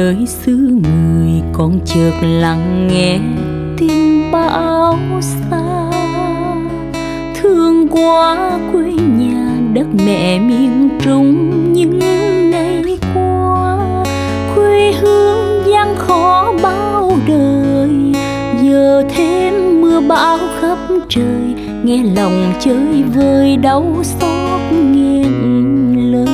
nơi xứ người con chợt lặng nghe tiếng bão xa. Thương quá quê nhà đất mẹ miền Trung những ngày qua, quê hương gian khó bao đời. Giờ thêm mưa bão khắp trời, nghe lòng chơi vơi đau xót nghẹn lời.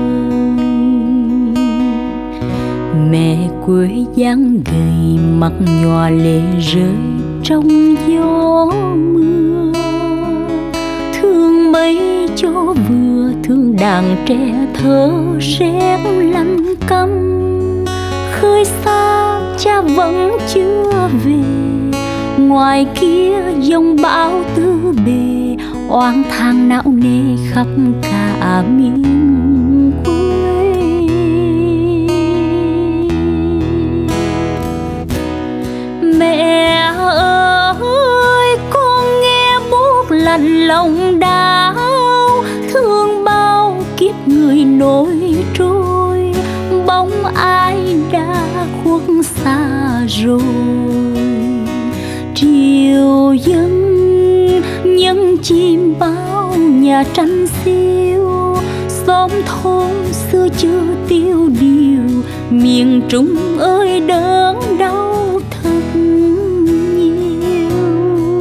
Mẹ quê dáng gầy mặt nhòa lệ rơi trong gió mưa. Thương mấy cho vừa, thương đàn trẻ thơ rét lạnh căm. Khơi xa cha vẫn chưa về, ngoài kia dòng bão tứ bề. Oán than não nề khắp cả miền quê. Mẹ ơi con nghe buốt lạnh lòng đau, thương bao kiếp người nổi trôi. Bóng ai đã khuất xa rồi, triều dân nhân chim bao nhà tranh xiêu. Xóm thôn xưa chưa tiêu điều, miền Trung ơi đớn đau thật nhiều.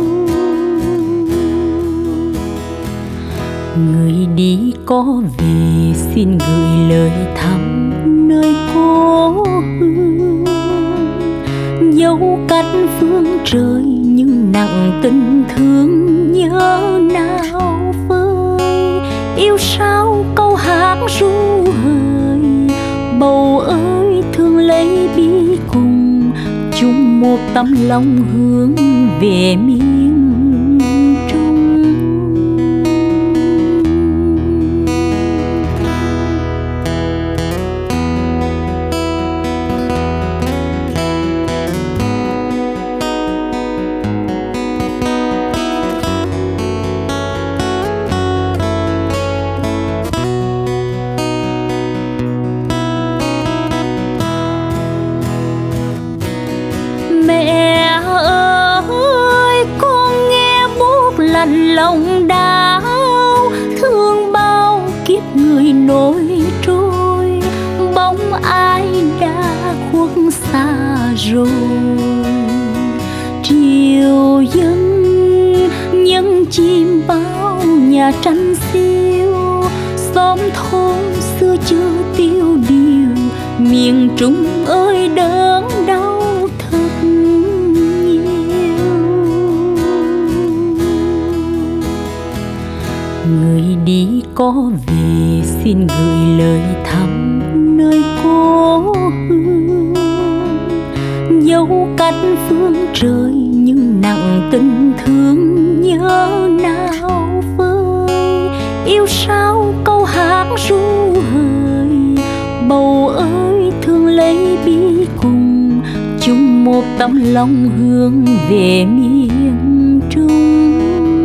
Người đi có về xin gửi lời thăm nơi cố hương. Dẫu cách phương trời nhưng nặng tình thương nhớ nào vơi. Yêu sao câu hát ru hời, bầu ơi thương lấy bi cùng. Chung một tấm lòng hướng về miền Trung. Mẹ ơi con nghe buốt lạnh lòng đau, thương bao kiếp người nổi trôi. Bóng ai đã khuất xa rồi, triều dân nhân chim bao nhà tranh xiêu. Xóm thôn xưa chưa tiêu điều, miền Trung ơi đớn đau thật nhiều. Người đi có về xin gửi lời thăm nơi cố hương. Dẫu cách phương trời nhưng nặng tình thương nhớ nào vơi. Yêu sao câu hát ru hời, bầu ơi thương lấy bi cùng. Chung một tấm lòng hướng về miền Trung.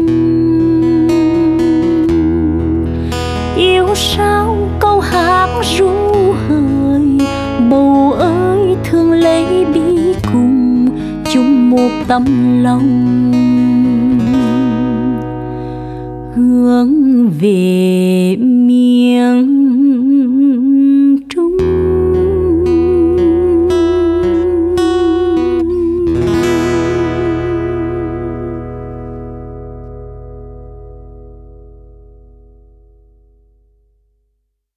Yêu sao câu hát ru hời, bầu ơi thương lấy bi cùng. Chung một tấm lòng hướng về